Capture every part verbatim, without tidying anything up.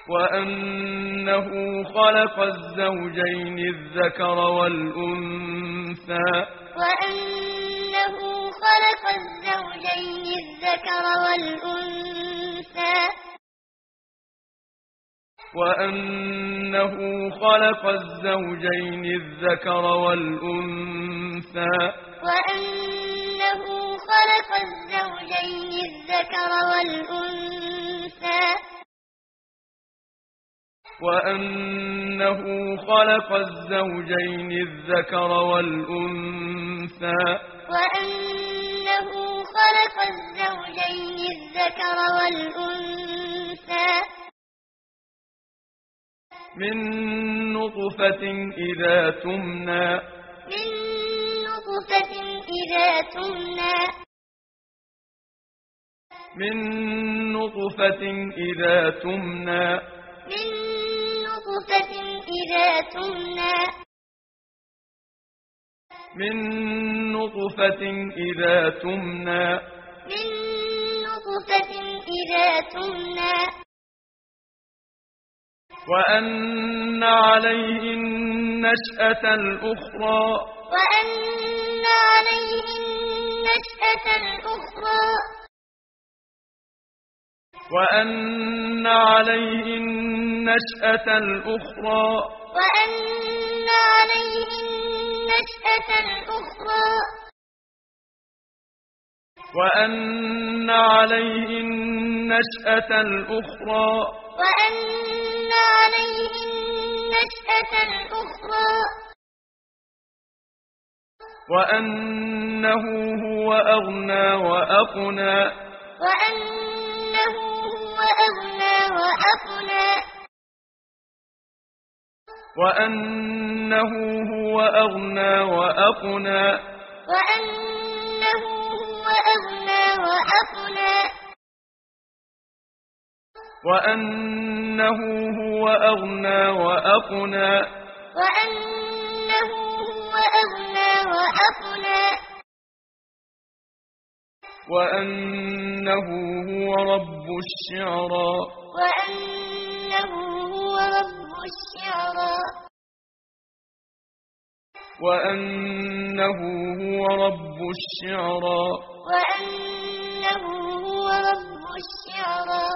وأنه خلق الزوجين الذكر والأنثى وأنه خلق الزوجين الذكر والأنثى وأنه خلق الزوجين الذكر والأنثى وأنه خلق الزوجين الذكر والأنثى وأنه خلق الزوجين الذكر والأنثى وأنه خلق الزوجين الذكر والأنثى من نطفة إذا تمنى من نطفة إذا تمنى من نطفة إذا تمنى من نطفة إذا تمنى من نطفة إذا تمنى من نطفة إذا تمنى وأن عليه النشأة الأخرى وأن عليه النشأة الأخرى وأن عليه النشأة الأخرى وأن عليه النشأة الأخرى وأن عليه النشأة الأخرى وأن عليه النشأة الأخرى وأنه هو أغنى وأقنى وأنه هو أغنى وأقنى وأنه هو أغنى وأقنى وأنه هو أغنى وأقنى وأنه هو أغنى وأقنى وأنه هو أغنى وأقنى وأنه هو رب الشعرى وأنه هو رب الشعرى وأنه هو رب الشعرى وأنه هو رب الشعرى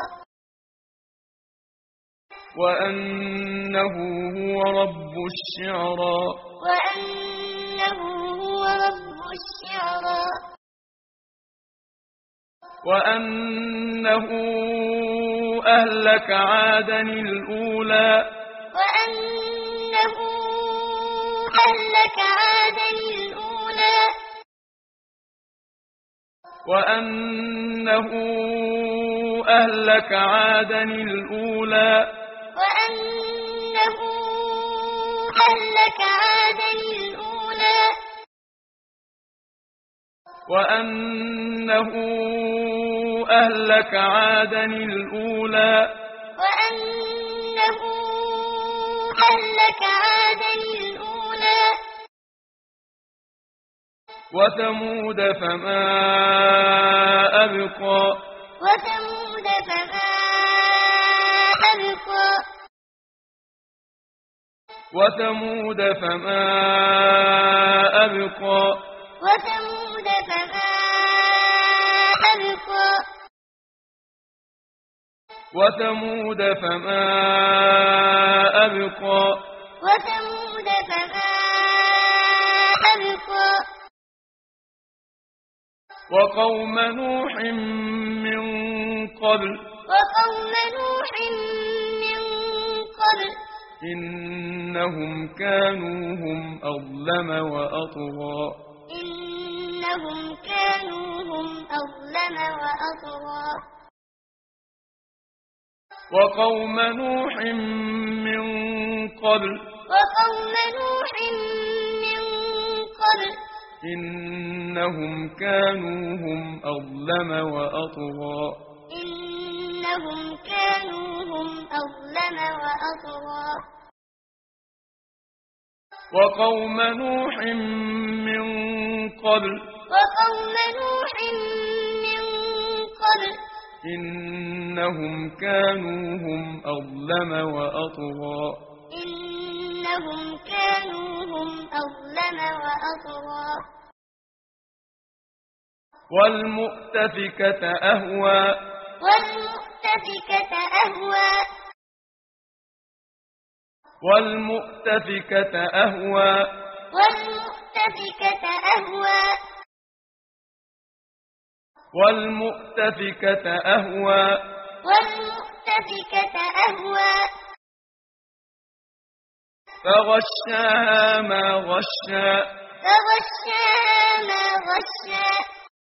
وأنه هو رب الشعرى وأنه هو رب الشعرى وأنه أهلك عادا الأولى وأنه أهلك عادا الأولى وأنه أهلك عادا الأولى وأنه أهلك عادا الأولى وأنه أهلك عادا الأولى وأنه أهلك عادا الأولى وثمود فما أبقى وثمود فما أبقى وثمود فما أبقى وثمود فما أبقى وثمود فما أبقى وثمود فما أبقى وقوم نوح من قبل وقوم نوح من قبل إنهم كانوا هم أظلم وأطغى إنهم كانوا هم أظلم وأطغى وقوم نوح من قبل وقوم نوح من قبل إنهم كانوا هم أظلم وأطغى إنهم كانوا هم أظلم وأطغى وقوم نوح من قبل وقوم نوح من قبل إنهم كانوا هم أظلم وأطغى إنهم كانوا هم أظلم وأطغى والمؤتفكة أهوى والمؤتفكة أهوى والمؤتفكة أهوى والمؤتفكة أهوى والمؤتفكة أهوى والمؤتفكة أهوى فغشاها ما غشى فغشاها ما غشى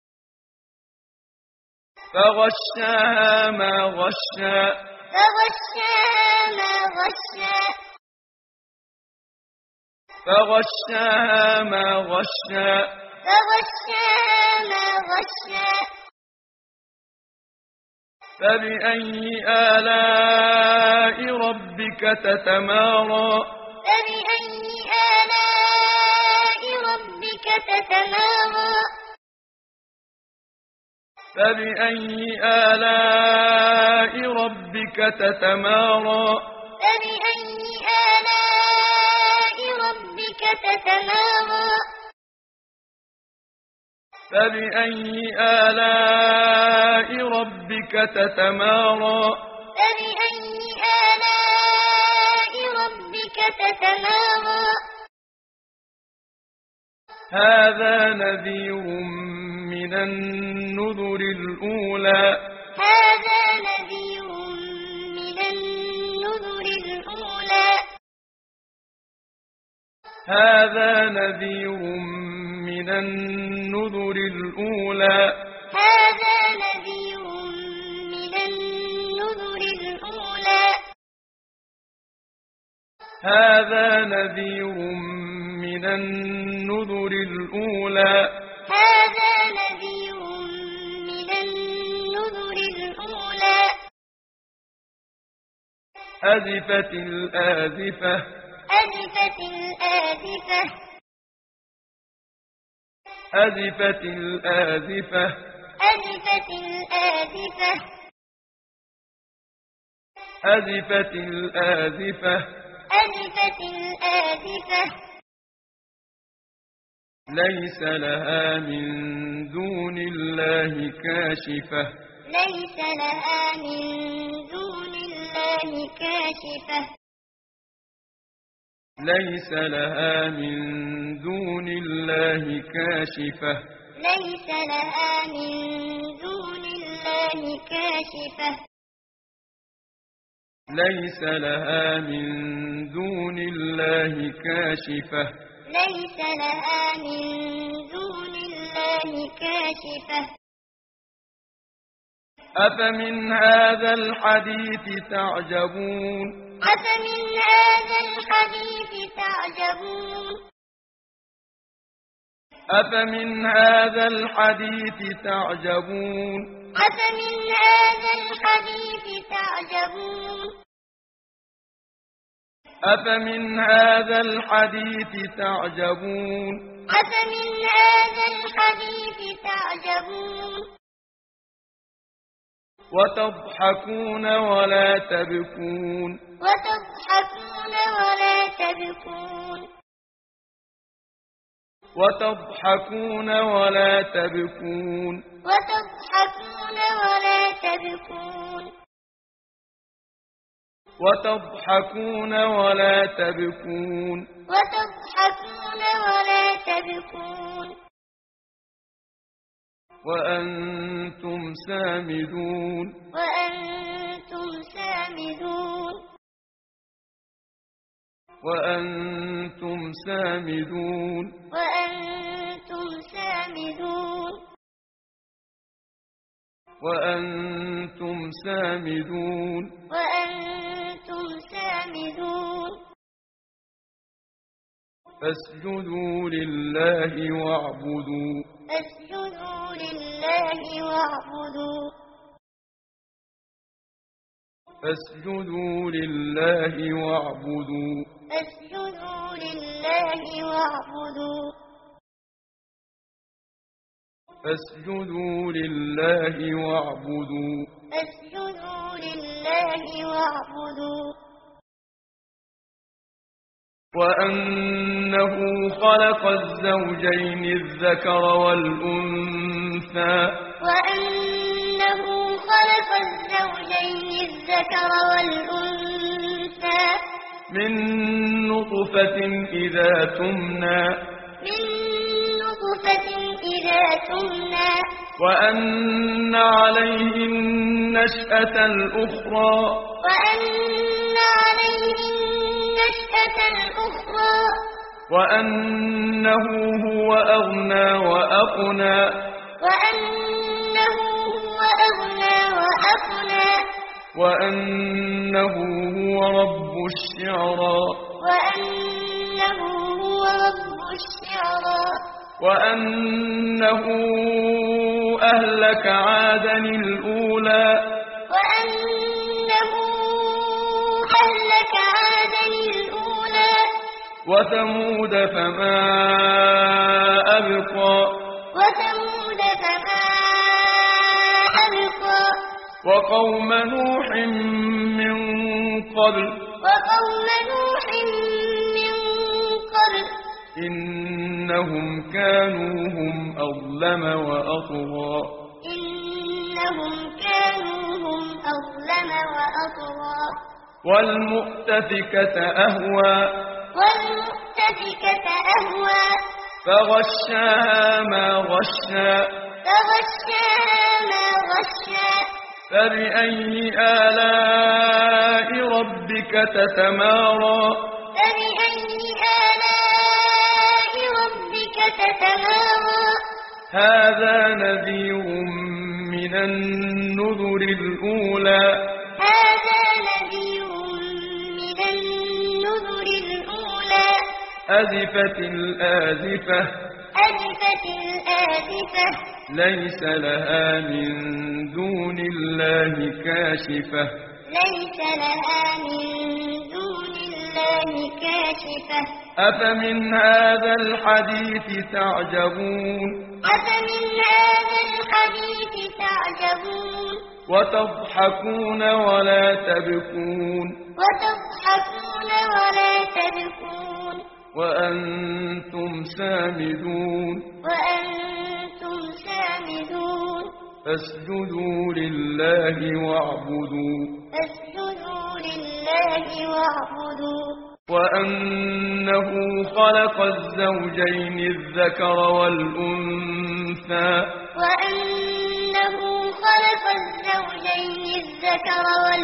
فغشاها ما غشى فغشاها ما غشى فغشاها ما غشى فغشاها ما غشى فبأي آلاء ربك تتمارى فبأي آلاء ربك تتمارى فبأي آلاء ربك تتمارى فبأي آلاء ربك تتمارى فبأي آلاء ربك تتمارى فبأي آلاء ربك تتمارى هذا نذير من النذر الأولى هذا نذير من النذر الأولى هذا نذير من النذر الأولى هذا نذير من النذر الأولى هذا نذير من النذر الأولى هذا نذير من النذر الأولى أزفت الآزفة أزفت الآزفة أزفت الآزفة أزفت الآزفة أزفت الآزفة أزفت الآزفة ليس لها من دون الله كاشفة ليس لها من دون الله كاشفة ليس لها من دون الله كاشفة ليس لها من دون الله كاشفة ليس لها من دون الله كاشفة ليس لها من دون الله كاشفة أفمن هذا الحديث تعجبون أفمن هذا الحديث تعجبون أفمن هذا الحديث تعجبون أفمن هذا الحديث تعجبون أفمن هذا الحديث تعجبون أفمن هذا الحديث تعجبون وتضحكون ولا تبكون وتضحكون ولا تبكون وتضحكون ولا تبكون وتضحكون ولا تبكون وتضحكون ولا تبكون وتضحكون ولا تبكون وأنتم سامدون وأنتم سامدون وأنتم سامدون وأنتم سامدون وأنتم سامدون وأنتم سامدون فاسجدوا لله واعبدوا فاسجدوا لله واعبدوا فاسجدوا لله واعبدوا فاسجدوا لله واعبدوا فاسجدوا لله واعبدوا فاسجدوا لله واعبدوا وأنه خلق الزوجين الذكر والأنثى وأنه خلق الزوجين الذكر والأنثى من نطفة إذا تمنى من نطفة إذا تمنى وأن عليه النشأة الأخرى وأن عليه النشأة الأخرى وأنه هو أغنى وأقنى وأنه هو أغنى وأقنى وأنه هو رب الشعرى وأنه هو رب الشعرى وأنه أهلك عادا الأولى وأنه أهلك عادا الأولى وثمود فما أبقى وثمود فما أبقى وقوم نوح من قبل وقوم نوح من قبل إنهم كانوا هم أظلم وأطغى إنهم كانوا هم أظلم وأطغى والمؤتفكة أهوى والمؤتفكة أهوى فغشاها ما غشى فغشاها ما غشى فبأي آلاء ربك تتمارى فبأي آلاء ربك تتمارى هذا نذير من النذر الأولى هذا نذير من النذر الأولى أزفت الآزفة أزفت الآزفة ليس لها من دون الله كاشفة ليس لها من دون الله كاشفة أفمن هذا الحديث تعجبون أفمن هذا الحديث تعجبون وتضحكون ولا تبكون وتضحكون ولا تبكون وأنتم سامدون وأنتم سامدون فاسجدوا لله واعبدوا فاسجدوا لله واعبدوا وأنه خلق الزوجين الذكر والأنثى وأنه خلق الزوجين الذكر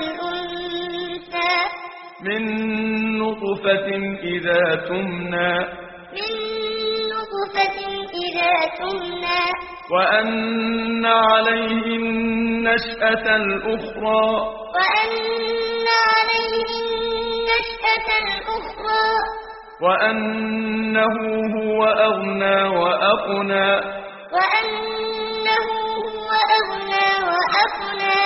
والأنثى من نطفة إذا تمنى من نطفة إذا تمنى وأن عليه النشأة الأخرى وأن عليه النشأة الأخرى وأنه هو أغنى وأقنى وأنه هو أغنى وأقنى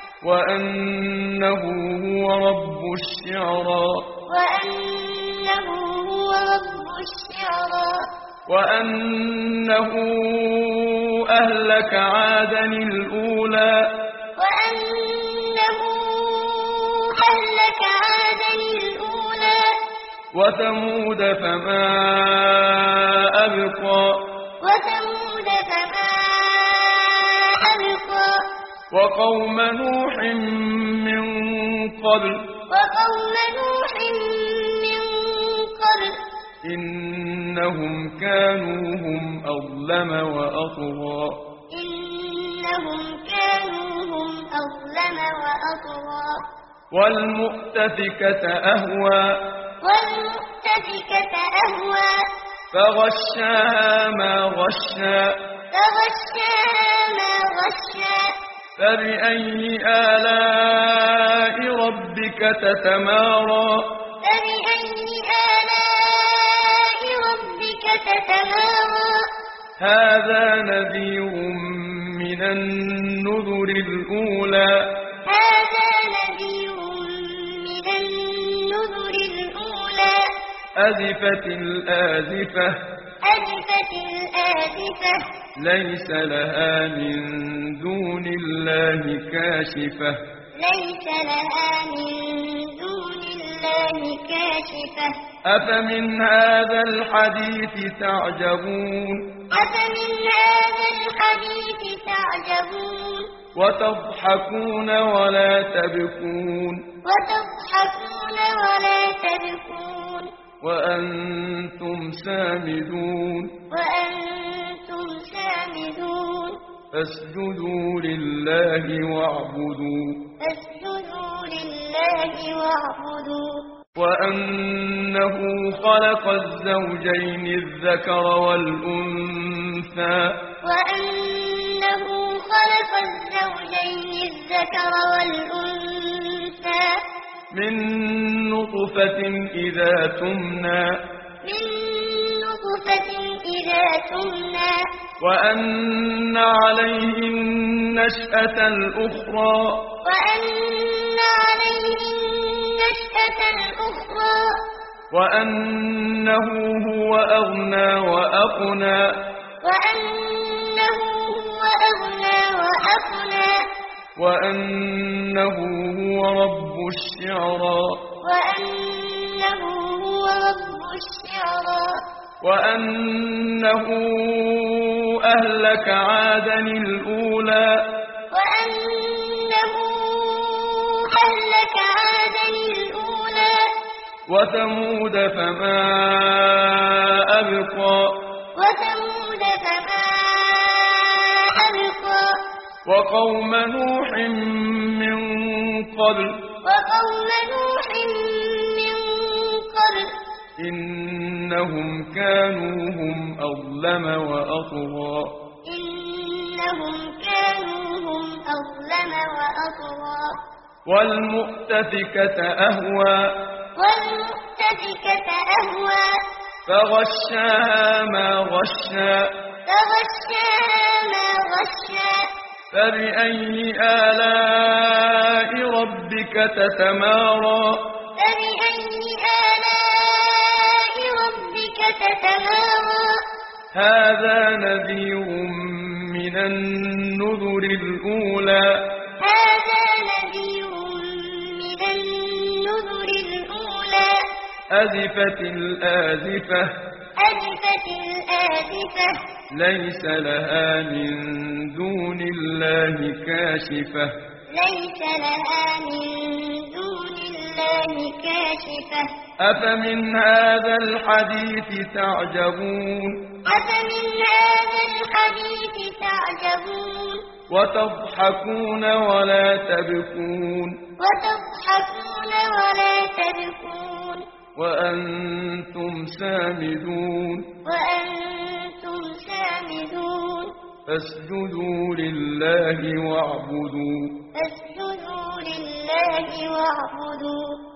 وأنه هو رب الشعرى وأنه هو رب الشعرى وأنه أهلك عادا الأولى وأنه أهلك عادا الأولى وثمود فما أبقى وثمود فما أبقى وقوم نوح من قبل وقوم نوح من قبل إنهم كانوا هم أظلم وأطغى إنهم كانوا هم أظلم وأطغى والمؤتفكة أهوى والمؤتفكة أهوى فغشاها ما غشى فغشاها ما غشى فبأي آلاء ربك تتمارى فبأي آلاء ربك تتمارى هذا نذير من النذر الأولى هذا نذير من النذر الأولى أزفت الآزفة أزفت الآزفة ليس لها من دون الله كاشفة ليس لها من دون الله كاشفة أفمن هذا الحديث تعجبون أفمن هذا الحديث تعجبون وتضحكون ولا تبكون وتضحكون ولا تبكون وأنتم سامدون وأنتم سامدون فاسجدوا لله واعبدوا فاسجدوا لله واعبدوا وأنه خلق الزوجين الذكر والأنثى وأنه خلق الزوجين الذكر والأنثى من نطفة إذا تمنى من نطفة إذا تمنى وأن عليه النشأة الأخرى وأن عليه النشأة الأخرى وأنه هو أغنى وأقنى وأنه هو أغنى وأقنى وأنه هو رب الشعرى وأنه هو رب الشعرى وأنه أهلك عادا الأولى وأنه أهلك عادا الأولى وثمود فما أبقى وثمود فما أبقى وقوم نوح من قبل وقوم نوح من قبل إنهم كانوا هم أظلم وأطغى إنهم كانوا هم أظلم وأطغى والمؤتفكة أهوى والمؤتفكة أهوى فغشاها ما غشى فغشاها ما غشى فبأي آلاء ربك تتمارى فبأي آلاء ربك تتمارى هذا نذير من النذر الأولى هذا نذير من النذر الأولى أزفت الآزفة أزفت الآزفة ليس لها من دون الله كاشفة ليس لها من دون الله كاشفة أفمن هذا الحديث تعجبون أفمن هذا الحديث تعجبون وتضحكون ولا تبكون وتضحكون ولا تبكون وأنتم سامدون وأنتم سامدون فاسجدوا لله واعبدوا فاسجدوا لله واعبدوا